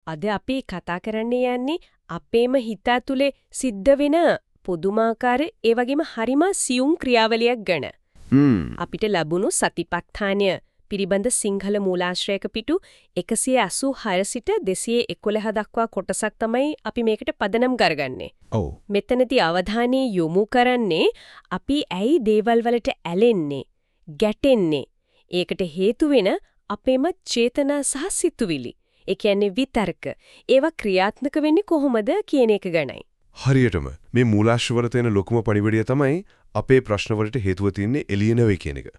අද අපි කතා කරන්න යන්නේ අපේම හිත ඇතුලේ සිද්ධ වෙන පුදුමාකාර ඒ වගේම හරිම සියුම් ක්‍රියාවලියක් ගැන. අපිට ලැබුණු සතිපට්ඨානය පිළිබඳ සිංහල මූලාශ්‍රයක පිටු 186 සිට 211 දක්වා කොටසක් තමයි අපි මේකට පදනම් කරගන්නේ. ඔව්. මෙතනදී අවධානය යොමු කරන්නේ අපි ඇයි දේවල් වලට ඇලෙන්නේ, ගැටෙන්නේ. ඒකට හේතු වෙන අපේම චේතනා සහ සිතුවිලි. ඒ කියන්නේ විතර්ක. ඒවා ක්‍රියාත්මක වෙන්නේ කොහොමද කියන එක ගැනයි. හරියටම මේ මූලාශ්‍රවල තියෙන ලොකුම පණිවිඩය තමයි අපේ ප්‍රශ්න වලට හේතුව තියෙන්නේ එළිය නෙවෙයි කියන එක.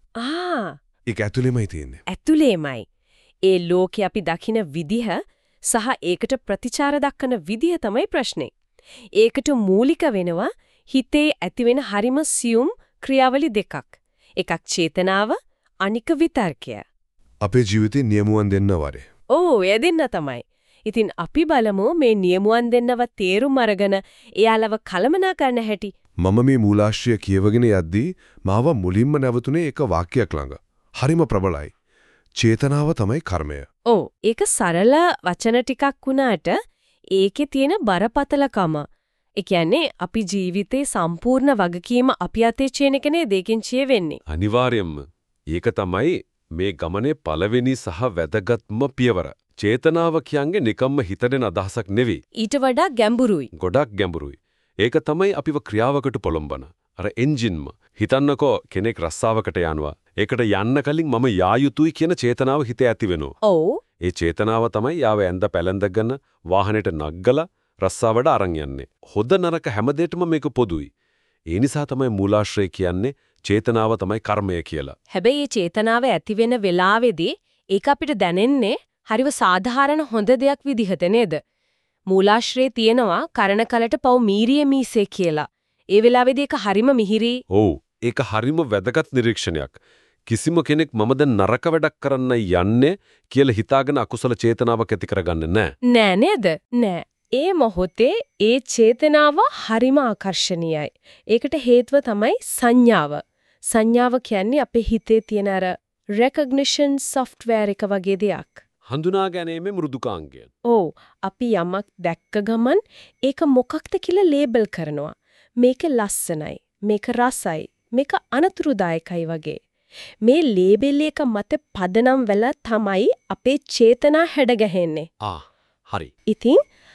ඒක ඇතුළේමයි තියෙන්නේ. ඇතුළේමයි. ඒ ලෝකේ අපි දකින විදිහ සහ ඒකට ප්‍රතිචාර දක්වන විදිහ තමයි ප්‍රශ්නේ. ඒකට මූලික වෙනවා හිතේ ඇතිවෙන හරිම සියුම් ක්‍රියාවලි දෙකක්. එකක් චේතනාව, අනික විතර්කය. අපේ ජීවිතේ නියමුවන් දෙන්න වරේ. ඔව්, ඒ දෙන්න තමයි. ඉතින් අපි බලමු මේ නියමුවන් දෙන්නව තේරුම් අරගෙන එයාලව කලමනාකරන හැටි. මම මේ මූලාශ්‍රය කියවගෙන යද්දී මාව මුලින්ම නැවතුනේ එක වාක්‍යයක් ළඟ. හරිම ප්‍රබලයි. චේතනාව තමයි කර්මය. ඔව්, ඒක සරල වචන ටිකක් වුණාට ඒකේ තියෙන බරපතලකම. ඒ කියන්නේ අපි ජීවිතේ සම්පූර්ණ වගකීම අපි අතේ චේන එක නේද ඒකෙන් කියවෙන්නේ. අනිවාර්යයෙන්ම. ඒක තමයි මේ ගමනේ පළවෙනි සහ වැදගත්ම පියවර. චේතනාව කියන්නේ නිකම්ම හිතෙන අදහසක් නෙවෙයි. ඊට වඩා ගැඹුරුයි. ගොඩක් ගැඹුරුයි. ඒක තමයි අපිව ක්‍රියාවකට පොළඹවන. අර එන්ජින්ම. හිතන්නකෝ කෙනෙක් රස්සාවකට යනවා. ඒකට යන්න කලින් මම යා යුතුයි කියන චේතනාව හිතේ ඇති වෙනවා. ඔව්. ඒ චේතනාව තමයි යාව ඇඳ පැලඳගෙන වාහනේට නග්ගලා රස්සාවට අරන් යන්නේ. හොද නරක හැමදේටම මේක පොදුයි. ඒ නිසා තමයි මූලාශ්‍රය කියන්නේ චේතනාව තමයි කර්මය කියලා. හැබැයි මේ චේතනාව ඇති වෙන වෙලාවේදී ඒක අපිට දැනෙන්නේ හරිව සාධාරණ හොඳ දෙයක් විදිහට නේද? මූලාශ්‍රයේ තියෙනවා කරන කලට පව් මීරිය මීසේ කියලා. ඒ වෙලාවේදී ඒක හරිම මිහිරි. ඔව්. ඒක හරිම වැදගත් නිරීක්ෂණයක්. කිසිම කෙනෙක් මම දැන් නරක වැඩක් කරන්න යන්නේ කියලා හිතාගෙන අකුසල චේතනාවක් ඇති කරගන්නේ නැහැ. නෑ නේද? නෑ. ඒ මොහොතේ ඒ චේතනාව හරිම ආකර්ශනීයයි. ඒකට හේතුව තමයි සංඥාව. සංඥාව කියන්නේ අපේ හිතේ තියෙන අර recognition software එක වගේ දෙයක්. හඳුනා ගැනීමේ මෘදුකාංගය. ඔව්, අපි යමක් දැක්ක ගමන් ඒක මොකක්ද කියලා ලේබල් කරනවා. මේක ලස්සනයි, මේක රසයි, මේක අනතුරුදායකයි වගේ. මේ ලේබල් එක මත පදනම් වෙලා තමයි අපේ චේතනා හැඩගැහෙන්නේ. හරි. ඉතින්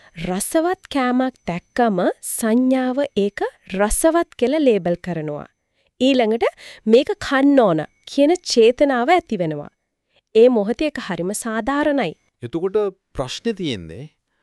රසවත් කෑමක් දැක්කම සංඥාව ඒක රසවත් කියලා ලේබල් කරනවා. ඊළඟට මේක කන්න ඕන කියන චේතනාව ඇති වෙනවා. ඒ මොහොතේ ඒක හරිම සාධාරණයි. එතකොට ප්‍රශ්නේ තියෙන්නේ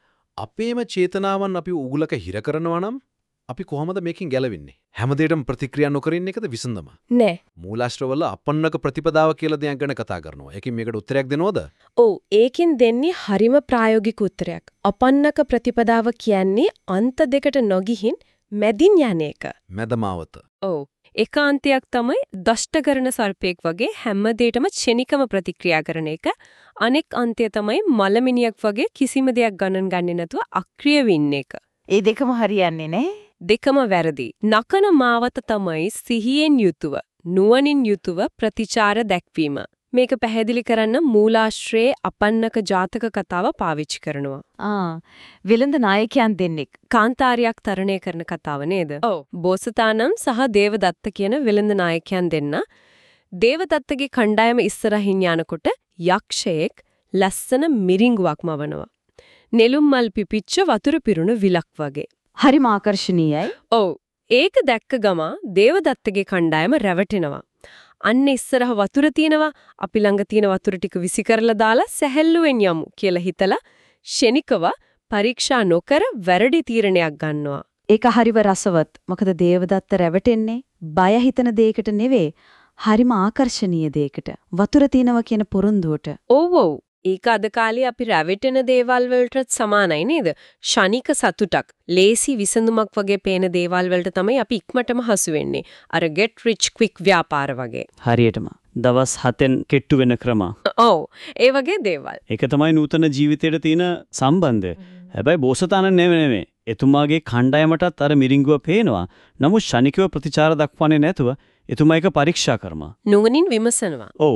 අපේම චේතනාවන් අපි උගුලක හිර කරනවා නම් අපි කොහොමද මේකෙන් ගැලවෙන්නේ? හැමදේටම ප්‍රතික්‍රියා නොකර ඉන්න එකද විසඳම? නෑ. මූලාශ්‍රවල අපන්නක ප්‍රතිපදාව කියලා දෙයක් ගැන කතා කරනවා. ඒකෙන් මේකට උත්තරයක් දෙනවද? ඔව්, ඒකෙන් දෙන්නේ හරිම ප්‍රායෝගික උත්තරයක්. අපන්නක ප්‍රතිපදාව කියන්නේ අන්ත දෙකට නොගිහින් මැදින් යන එක. මැදමාවත. ඔව්. ඒකාන්තයක් තමයි දෂ්ට කරන සර්පෙක් වගේ හැමදේටම ක්ෂණිකව ප්‍රතික්‍රියා කරන එක. අනෙක් අන්තය තමයි මලමිනියක් වගේ කිසිම දෙයක් ගණන් ගන්නේ නැතුව අක්‍රිය වෙන්න එක. ඒ දෙකම හරියන්නේ නැහැ. දෙකම වැරදි. නකන මාවත තමයි සිහියෙන් යුතුව, නුවණින් යුතුව ප්‍රතිචාර දැක්වීම. මේක පැහැදිලි කරන්න මූලාශ්‍රයේ අපන්නක ජාතක කතාව පාවිච්චි කරනවා. විලඳ නායකයන් දෙන්නෙක් කාන්තාරියක් තරණය කරන කතාව නේද? ඔව්. බෝසතාණන් සහ දේවදත්ත කියන විලඳ නායකයන් දෙන්න. දේවදත්තගේ කණ්ඩායම ඉස්සරහින් යනකොට යක්ෂයෙක් ලස්සන මිරිඟුවක් මවනවා. නෙළුම් මල් පිපිච්ච වතුර පිරුණු විලක් වගේ. හරිම ආකර්ශනීයයි. ඔව්. ඒක දැක්ක ගම දේවදත්තගේ කණ්ඩායම රැවටෙනවා. අන්න ඉස්සරහ වතුර තියෙනවා, අපි ළඟ තියෙන වතුර ටික විසි කරලා දාලා සැහැල්ලුවෙන් යමු කියලා හිතලා ෂෙනිකව පරීක්ෂා නොකර වැරදි තීරණයක් ගන්නවා. ඒක හරිව රසවත්. මොකද දේවදත්ත රැවටෙන්නේ බය හිතන දෙයකට නෙවෙයි, හරිම ආකර්ශනීය දෙයකට. වතුර තියෙනවා කියන පොරොන්දුවට. ඔව් ඔව්. ඒක අද කාලේ අපි රැවටෙන දේවල් වලටත් සමානයි නේද? ෂණික සතුටක්, ලේසි විසඳුමක් වගේ පේන දේවල් වලට තමයි අපි ඉක්මනටම හසු වෙන්නේ. අර get rich quick ව්‍යාපාර වගේ. හරියටම. දවස් 7න් කෙට්ටු වෙන ක්‍රම. ඔව්. ඒ වගේ දේවල්. ඒක තමයි නූතන ජීවිතයට තියෙන සම්බන්ධය. හැබැයි බෝසතාණන් නෙමෙයි. එතුමාගේ කණ්ඩායමටත් අර මිරිඟුව පේනවා. නමුත් ෂණිකව ප්‍රතිචාර දක්වන්නේ නැතුව එතුමා ඒක පරීක්ෂා කරනවා. නුවණින් විමසනවා. ඔව්.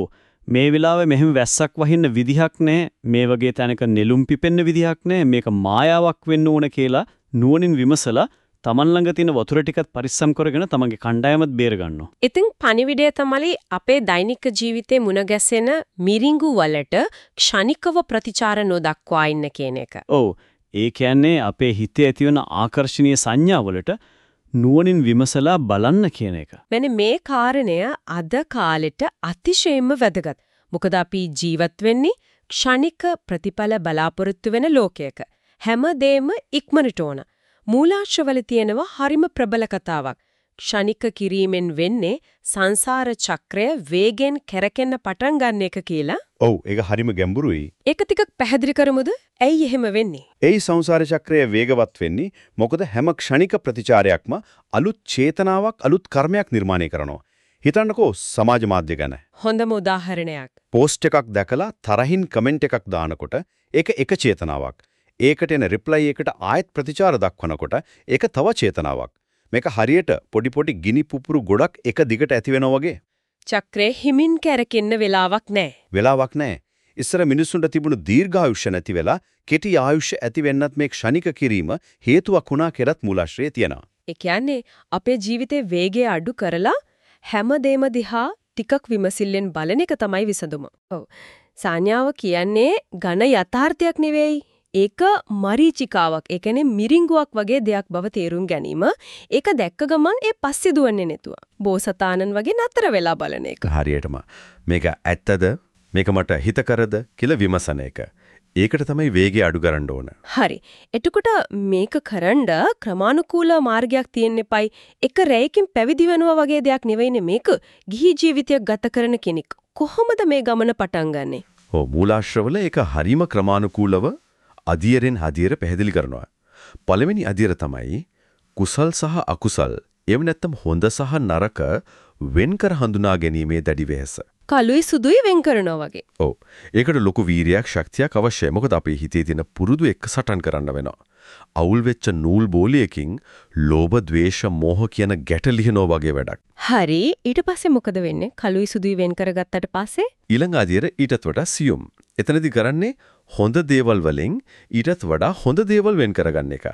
මේ වෙලාවේ මෙහෙම වැස්සක් වහින්න විදිහක් නැහැ. මේ වගේ තැනක නෙළුම් පිපෙන්න විදිහක් නැහැ. මේක මායාවක් වෙන්න ඕන කියලා නුවණින් විමසලා තමන් ළඟ තියෙන වතුර ටිකත් පරිස්සම් කරගෙන තමන්ගේ කණ්ඩායමත් බේර ගන්නවා. ඉතින් පණිවිඩය තමයි අපේ දෛනික ජීවිතේ මුණ ගැසෙන මිරිඟු වලට ක්ෂණිකව ප්‍රතිචාර නොදක්වා ඉන්න කියන එක. ඔව්. ඒ කියන්නේ අපේ හිතේ ඇතිවන ආකර්ෂණීය සංඥාවලට නුවණින් විමසලා බලන්න කියන එක. මෙන්න මේ කාරණය අද කාලෙට අතිශයින්ම වැදගත්. මොකද අපි ජීවත් වෙන්නේ ක්ෂණික ප්‍රතිඵල බලාපොරොත්තු වෙන ලෝකයක. හැමදේම ඉක්මනට ඕන. මූලාශ්‍රවල තියෙනවා හරිම ප්‍රබල කතාවක්. ක්ෂණික කිරීමෙන් වෙන්නේ සංසාර චක්‍රය වේගෙන් කැරකෙන්න පටන් ගන්න එක කියලා. ඔව් ඒක හරිම ගැඹුරුයි. ඒක ටිකක් පැහැදිලි කරමුද? ඇයි එහෙම වෙන්නේ? ඒ සංසාර චක්‍රය වේගවත් වෙන්නේ මොකද හැම ක්ෂණික ප්‍රතිචාරයක්ම අලුත් චේතනාවක් අලුත් කර්මයක් නිර්මාණය කරනවා. හිතන්නකෝ සමාජ මාධ්‍ය ගැන. හොඳම උදාහරණයක්. පෝස්ට් එකක් දැකලා තරහින් කමෙන්ට් එකක් දානකොට ඒක එක චේතනාවක්. ඒකට එන රිප්ලයි එකට ආයෙත් ප්‍රතිචාර දක්වනකොට ඒක තව චේතනාවක්. මේක හරියට පොඩි ගිනි පුපුරු ගොඩක් එක දිගට ඇති වෙනවා වගේ. චක්‍රේ හිමින් කැරකෙන්න වෙලාවක් නැහැ. වෙලාවක් නැහැ. ඉස්සර මිනිස්සුන්ට තිබුණු දීර්ඝායුෂ නැති වෙලා කෙටි ආයුෂ ඇති වෙන්නත් මේ ක්ෂණික කිරීම හේතුවක් වුණා කියලාත් මූලාශ්‍රයේ තියෙනවා. ඒ කියන්නේ අපේ ජීවිතේ වේගය අඩු කරලා හැමදේම දිහා ටිකක් විමසිල්ලෙන් බලන එක තමයි විසඳුම. ඔව්. සංඥාව කියන්නේ ඝන යථාර්ථයක් නෙවෙයි. ඒක මරීචිකාවක්. ඒ කියන්නේ මිරිඟුවක් වගේ දෙයක් බව තේරුම් ගැනීම. ඒක දැක්ක ගමන් ඒ පස්සේ දුවන්නේ නැතුව. බෝසතාණන් වගේ නතර වෙලා බලන එක. හරියටම මේක ඇත්තද මේක මට හිතකරද කියලා විමසන එක. ඒකට තමයි වේගය අඩු කරන්න ඕන. හරි. එතකොට මේක කරන්න ක්‍රමානුකූල මාර්ගයක් තියෙන්න එපයි. එක රැයකින් පැවිදි වෙනවා වගේ දෙයක් නෙවෙයිනේ මේක. ගිහි ජීවිතයක් ගත කරන කෙනෙක්. කොහොමද මේ ගමන පටන් ගන්නෙ? ඔව් මූලාශ්‍රවල ඒක හරිම ක්‍රමානුකූලව අධියරෙන් හදියර පැහැදිලි කරනවා. පළවෙනි අධියර තමයි කුසල් සහ අකුසල් එව නැත්තම් හොඳ සහ නරක වෙන්කර හඳුනා ගැනීමේ දැඩි වෙහස. කළුයි සුදුයි වෙන් කරනවා වගේ. ඔව්. ඒකට ලොකු වීරියක් ශක්තියක් අවශ්‍යයි. මොකද අපේ හිතේ තියෙන පුරුදු එක්ක සටන් කරන්න වෙනවා. අවුල් වෙච්ච නූල් බෝලියකින් ලෝභ, ද්වේෂ, මෝහ කියන ගැට ලිහනවා වගේ වැඩක්. හරි. ඊට පස්සේ මොකද වෙන්නේ? කළුයි සුදුයි වෙන් කරගත්තට පස්සේ ඊළඟ අධියර ඊටත් වඩා සියුම්. එතනදී කරන්නේ හොඳ දේවල් වලින් ඊටත් වඩා හොඳ දේවල් වෙන් කරගන්න එක.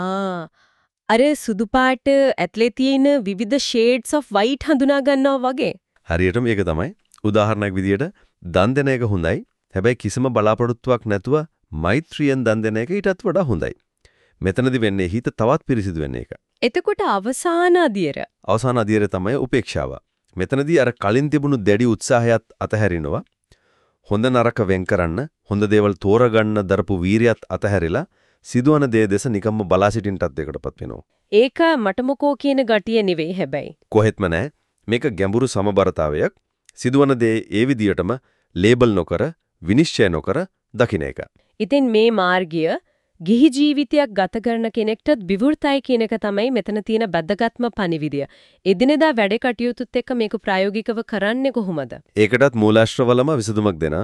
අර සුදු පාට ඇතුලේ තියෙන විවිධ shades of white හඳුනා ගන්නවා වගේ. හරියටම ඒක තමයි. උදාහරණයක් විදියට දන් දෙන එක හොඳයි. හැබැයි කිසිම බලාපොරොත්තුවක් නැතුව මෛත්‍රියෙන් දන් දෙන එක ඊටත් වඩා හොඳයි. මෙතනදී වෙන්නේ හිත තවත් පිරිසිදු වෙන එක. එතකොට අවසාන අධියර. අවසාන අධියර තමයි උපේක්ෂාව. මෙතනදී අර කලින් තිබුණු දැඩි උත්සාහයත් අතහැරිනවා. හොඳ නරක වෙන් කරන්න, හොඳ දේවල් තෝරගන්න දරපු වීරියත් අතහැරිලා සිදුවන දේ දෙස නිකම්ම බලා සිටින්නටත් දෙකටපත් වෙනවා. ඒක මට මොකෝ කියන ගතිය නෙවෙයි හැබැයි. කොහෙත්ම නැහැ. මේක ගැඹුරු සමබරතාවයක්. සිදුවන දේ ඒ විදියටම ලේබල් නොකර, විනිශ්චය නොකර දකින්න එක. ඉතින් මේ මාර්ගය ගිහි ජීවිතයක් ගත කරන කෙනෙක්ටත් විවෘතයි කියන එක තමයි මෙතන තියෙන වැදගත්ම පණිවිඩය. එදිනෙදා වැඩ කටයුතුත් එක්ක මේක ප්‍රායෝගිකව කරන්නේ කොහොමද? ඒකටත් මූලාශ්‍රවලම විසඳුමක් දෙන.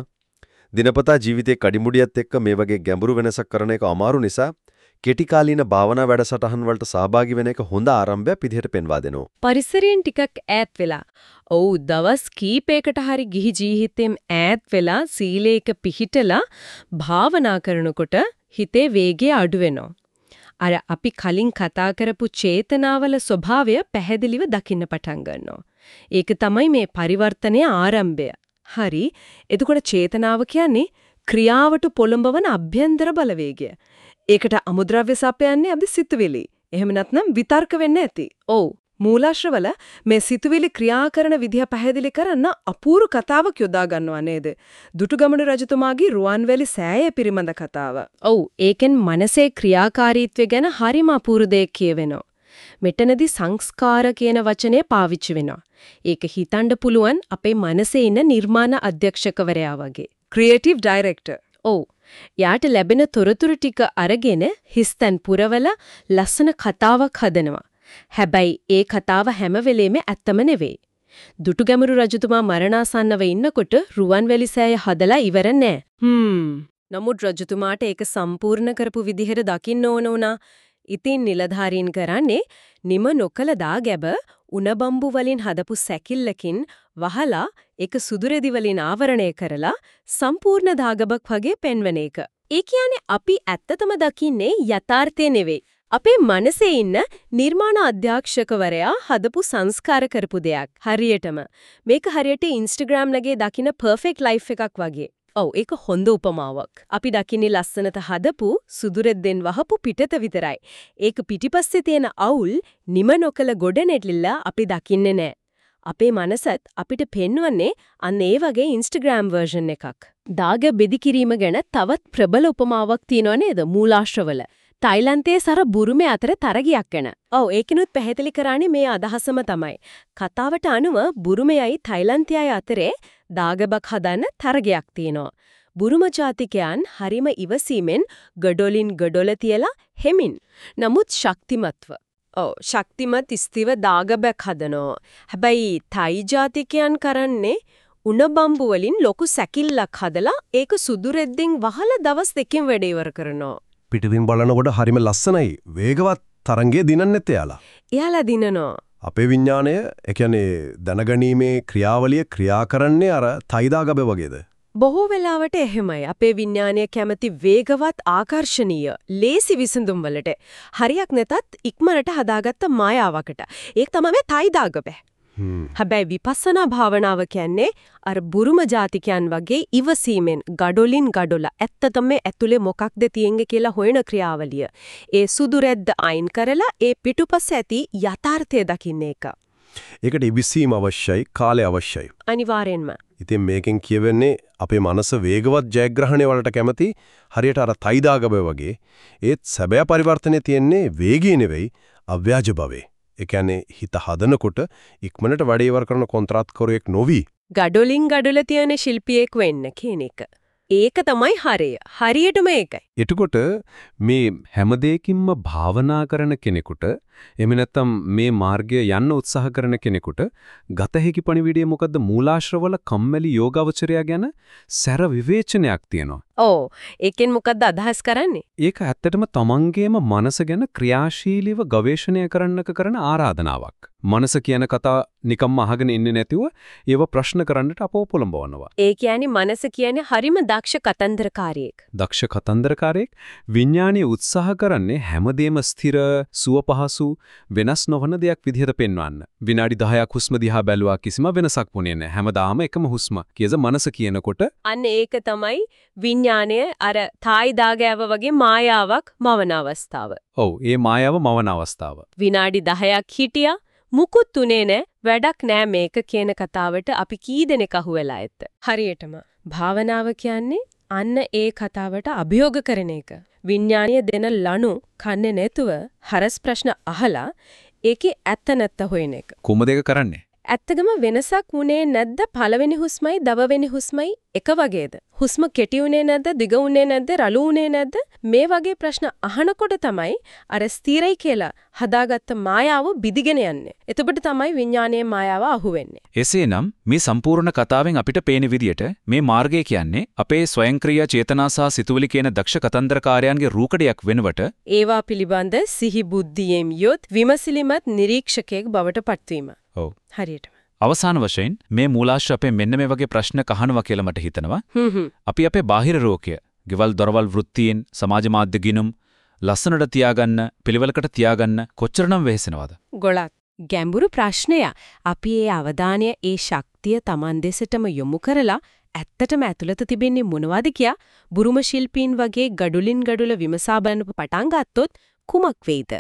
දිනපතා ජීවිතයේ කඩිමුඩියත් එක්ක මේ වගේ ගැඹුරු වෙනසක් කරන එක අමාරු නිසා කෙටි කාලීන භාවනා වැඩසටහන් වලට සහභාගී වෙන එක හොඳ ආරම්භයක් විදිහට පෙන්වා දෙනවා. පරිසරයෙන් ටිකක් ඈත් වෙලා. ඔව් දවස් කීපයකට හරි ගිහි ජීවිතෙන් ඈත් වෙලා සීලයක පිහිටලා භාවනා කරනකොට හිතේ වේගය අඩු වෙනවා. අර අපි කලින් කතා කරපු චේතනාවල ස්වභාවය පැහැදිලිව දකින්න පටන් ගන්නවා. ඒක තමයි මේ පරිවර්තනයේ ආරම්භය. හරි. එතකොට චේතනාව කියන්නේ ක්‍රියාවට පොළඹවන අභ්‍යන්තර බලවේගය. ඒකට අමුද්‍රව්‍ය සපයන්නේ අපි සිතුවිලි. එහෙම නැත්නම් විතර්ක වෙන්න ඇති. ඔව්. මූලාශ්‍රවල මේ සිතුවිලි ක්‍රියා කරන විදිහ පැහැදිලි කරන්න අපූර්ව කතාවක් යොදා ගන්නවා නේද? දුටුගැමුණු රජතුමාගේ රුවන්වැලි සෑය පිරිමඳ කතාව. ඔව්. ඒකෙන් මනසේ ක්‍රියාකාරීත්වය ගැන හරිම අපූර්ව දෙයක් කියවෙනවා. මෙතනදී සංස්කාර කියන වචනේ පාවිච්චි වෙනවා. ඒක හිතන්න පුළුවන් අපේ මනසේ ඉන්න නිර්මාණ අධ්‍යක්ෂකවරයා වගේ. Creative director. ඔව්. යාට ලැබෙන තොරතුරු ටික අරගෙන හිස්තන් පුරවල ලස්සන කතාවක් හදනවා. හැබැයි ඒ කතාව හැම වෙලෙම ඇත්තම නෙවෙයි. දුටුගැමුණු රජතුමා මරණාසන්නව ඉන්නකොට රුවන්වැලි සෑය හදලා ඉවර නෑ. නමුත් රජතුමාට ඒක සම්පූර්ණ කරපු විදිහට දකින්න ඕන වුණා. ඉතින් නිලධාරීන් කරන්නේ නිම නොකල දාගැබ උණබම්බු වලින් හදපු සැකිල්ලකින් වහලා ඒක සුදුරෙදි වලින් ආවරණය කරලා සම්පූර්ණ දාගබක් වගේ පෙන්වන එක. ඒ කියන්නේ අපි ඇත්තටම දකින්නේ යථාර්ථය නෙවෙයි. අපේ මනසේ ඉන්න නිර්මාණ අධ්‍යක්ෂකවරයා හදපු සංස්කාර කරපු දෙයක්. හරියටම. මේක හරියට Instagram ලගේ දකින්න perfect life එකක් වගේ. ඔව් ඒක හොඳ උපමාවක්. අපි දකින්නේ ලස්සනට හදපු සුදුරෙද්දෙන් වහපු පිටත විතරයි. ඒක පිටිපස්සේ තියෙන අවුල් නිම නොකල ගොඩ නැටලිල්ල අපි දකින්නේ නැහැ. අපේ මනසත් අපිට පෙන්වන්නේ අන්න ඒ වගේ Instagram version එකක්. දාග බෙදි කිරීම ගැන තවත් ප්‍රබල උපමාවක් තියෙනව නේද මූලාශ්‍රවල. තායිලන්තයේ සර බුරුමේ අතර තරගයක් ගැන. ඔව් ඒකිනුත් පැහැදිලි කරන්නේ මේ අදහසම තමයි. කතාවට අනුව බුරුමයයි තායිලන්තයයි අතරේ දාගබක් හදන්න තරගයක් තියෙනවා. බුරුම ජාතිකයන් හරිම ඉවසීමෙන් ගඩොලින් ගඩොල තියලා හෙමින්. නමුත් ශක්තිමත්ව. ඔව් ශක්තිමත් ස්ථිව දාගබක් හදනවා. හැබැයි තායි ජාතිකයන් කරන්නේ උණ බම්බු වලින් ලොකු සැකිල්ලක් හදලා ඒක සුදු රෙද්දෙන් වහලා දවස් දෙකකින් වැඩ ඉවර කරනවා. පිටින් බලනකොට හරිම ලස්සනයි. වේගවත් තරංගයේ දිනන්නෙත් එයාලා. එයාලා දිනනවා. අපේ විඥාණය, ඒ කියන්නේ දැනගැනීමේ ක්‍රියාවලිය ක්‍රියා කරන්නේ අර තයිදාගබ වගේද? බොහෝ වෙලාවට එහෙමයි. අපේ විඥානය කැමති වේගවත් ආකර්ෂණීය, ලේසි විසඳුම් වලට. හරියක් නැතත් ඉක්මනට හදාගත්ත මායාවකට. ඒක තමයි තයිදාගබ. හැබැයි විපස්සනා භාවනාව කියන්නේ අර බුරුම ජාතිකයන් වගේ ඉවසීමෙන් ගඩොලින් ගඩොල ඇත්තටම ඇතුලේ මොකක්ද තියෙන්නේ කියලා හොයන ක්‍රියාවලිය. ඒ සුදු රෙද්ද අයින් කරලා ඒ පිටුපස ඇති යථාර්ථය දකින්න එක. ඒකට ඉවිසීම අවශ්‍යයි, කාලය අවශ්‍යයි. අනිවාර්යෙන්ම. ඉතින් මේකෙන් කියවෙන්නේ අපේ මනස වේගවත් ජයග්‍රහණය වලට කැමති හරියට අර තයිදාගබ වගේ. ඒත් සැබෑ පරිවර්තනේ තියෙන්නේ වේගී නෙවෙයි, අව්‍යාජ භවේ. ඒ කියන්නේ හිත හදනකොට ඉක්මනට වැඩ ඉවර කරන කොන්ත්‍රාත්කරුවෙක් නොවි. ගඩොලින් ගඩොල තියෙන ශිල්පියෙක් වෙන්න කියන එක. ඒක තමයි හරය. හරියටම ඒකයි. එතකොට මේ හැම දෙයකින්ම භාවනා කරන කෙනෙකුට එහෙම නැත්නම් මේ මාර්ගය යන්න උත්සාහ කරන කෙනෙකුට ගත හැකි පණිවිඩය මොකද්ද? මූලාශ්‍රවල කම්මැලි යෝගාවචරය ගැන සැර විවේචනයක් තියෙනවා. ඔව්. ඒකෙන් මොකද්ද අදහස් කරන්නේ? ඒක ඇත්තටම තමන්ගේම මනස ගැන ක්‍රියාශීලීව ගවේෂණය කරන්නක කරන ආරාධනාවක්. මනස කියන කතා නිකම්ම අහගෙන ඉන්නේ නැතිව ඒව ප්‍රශ්න කරන්නට අපව පොළඹවනවා. ඒ කියන්නේ මනස කියන්නේ හරිම දක්ෂ කතන්දරකාරයෙක්. දක්ෂ කතන්දරකාරයෙක් විඥානීය උත්සාහ කරන්නේ හැමදේම ස්ථිර, සුවපහසු, වෙනස් නොවන දෙයක් විදිහට පෙන්වන්න. විනාඩි 10ක් හුස්ම දිහා බැලුවා කිසිම වෙනසක් වුණේ නැහැ. හැමදාම එකම හුස්ම. කියද මනස කියනකොට අන්න ඒක තමයි විඥානය අර තායි දාගෑව වගේ මායාවක් මවන අවස්ථාව. ඔව්, ඒ මායාව මවන අවස්ථාව. විනාඩි 10ක් හිටියා මුකුත් උනේ නැහැ වැඩක් නැහැ මේක කියන කතාවට අපි කී දෙනෙක් අහුවෙලා ඇත්ද? හරියටම. භාවනාව කියන්නේ අන්න ඒ කතාවට අභියෝග කරන එක. විඥානීය දෙන ලනු කන්නේ නැතුව හරස් ප්‍රශ්න අහලා ඒකේ ඇත්ත නැත්ත හොයන එක. කොහොමද ඒක කරන්නේ? ඇත්තගම වෙනසක් වුණේ නැද්ද පළවෙනි හුස්මයි දවවෙනි හුස්මයි එක වගේද? හුස්ම කෙටි වුණේ නැද්ද දිග වුණේ නැද්ද රළු වුණේ නැද්ද? මේ වගේ ප්‍රශ්න අහනකොට තමයි අර ස්ථිරයි කියලා හදාගත්ත මායාව බිදිගෙන යන්නේ. එතකොට තමයි විඥානයේ මායාව අහුවෙන්නේ. එසේනම් මේ සම්පූර්ණ කතාවෙන් අපිට පේන විදියට මේ මාර්ගය කියන්නේ අපේ ස්වයංක්‍රීය චේතනා සහ සිතුවිලි කියන දක්ෂ කතන්දරකාරයන්ගේ රූකඩයක් වෙනවට ඒවා පිළිබඳ සිහි බුද්ධියෙන් යොත් විමසිලිමත් නිරීක්ෂකයෙක් බවට පත්වීම. ඔව්. හරියටම. අවසාන වශයෙන් මේ මූලාශ්‍ර අපේ මෙන්න මේ වගේ ප්‍රශ්න කහනවා කියලා මට හිතෙනවා. අපි අපේ බාහිර රෝගය, ගෙවල් දොරවල් වෘත්තීන්, සමාජ මාධ්‍ය ගිණුම් ලස්සනට තියාගන්න, පිළිවෙලකට තියාගන්න කොච්චරනම් වෙහෙසෙනවද? ගොඩක් ගැඹුරු ප්‍රශ්නය. අපි ඒ අවධානය, ඒ ශක්තිය Taman දෙසටම යොමු කරලා ඇත්තටම ඇතුළත තිබෙන්නේ මොනවද කියා බුරුම ශිල්පීන් වගේ ගඩොලින් ගඩොල විමසා බලන්න පටන් ගත්තොත් කුමක් වෙයිද?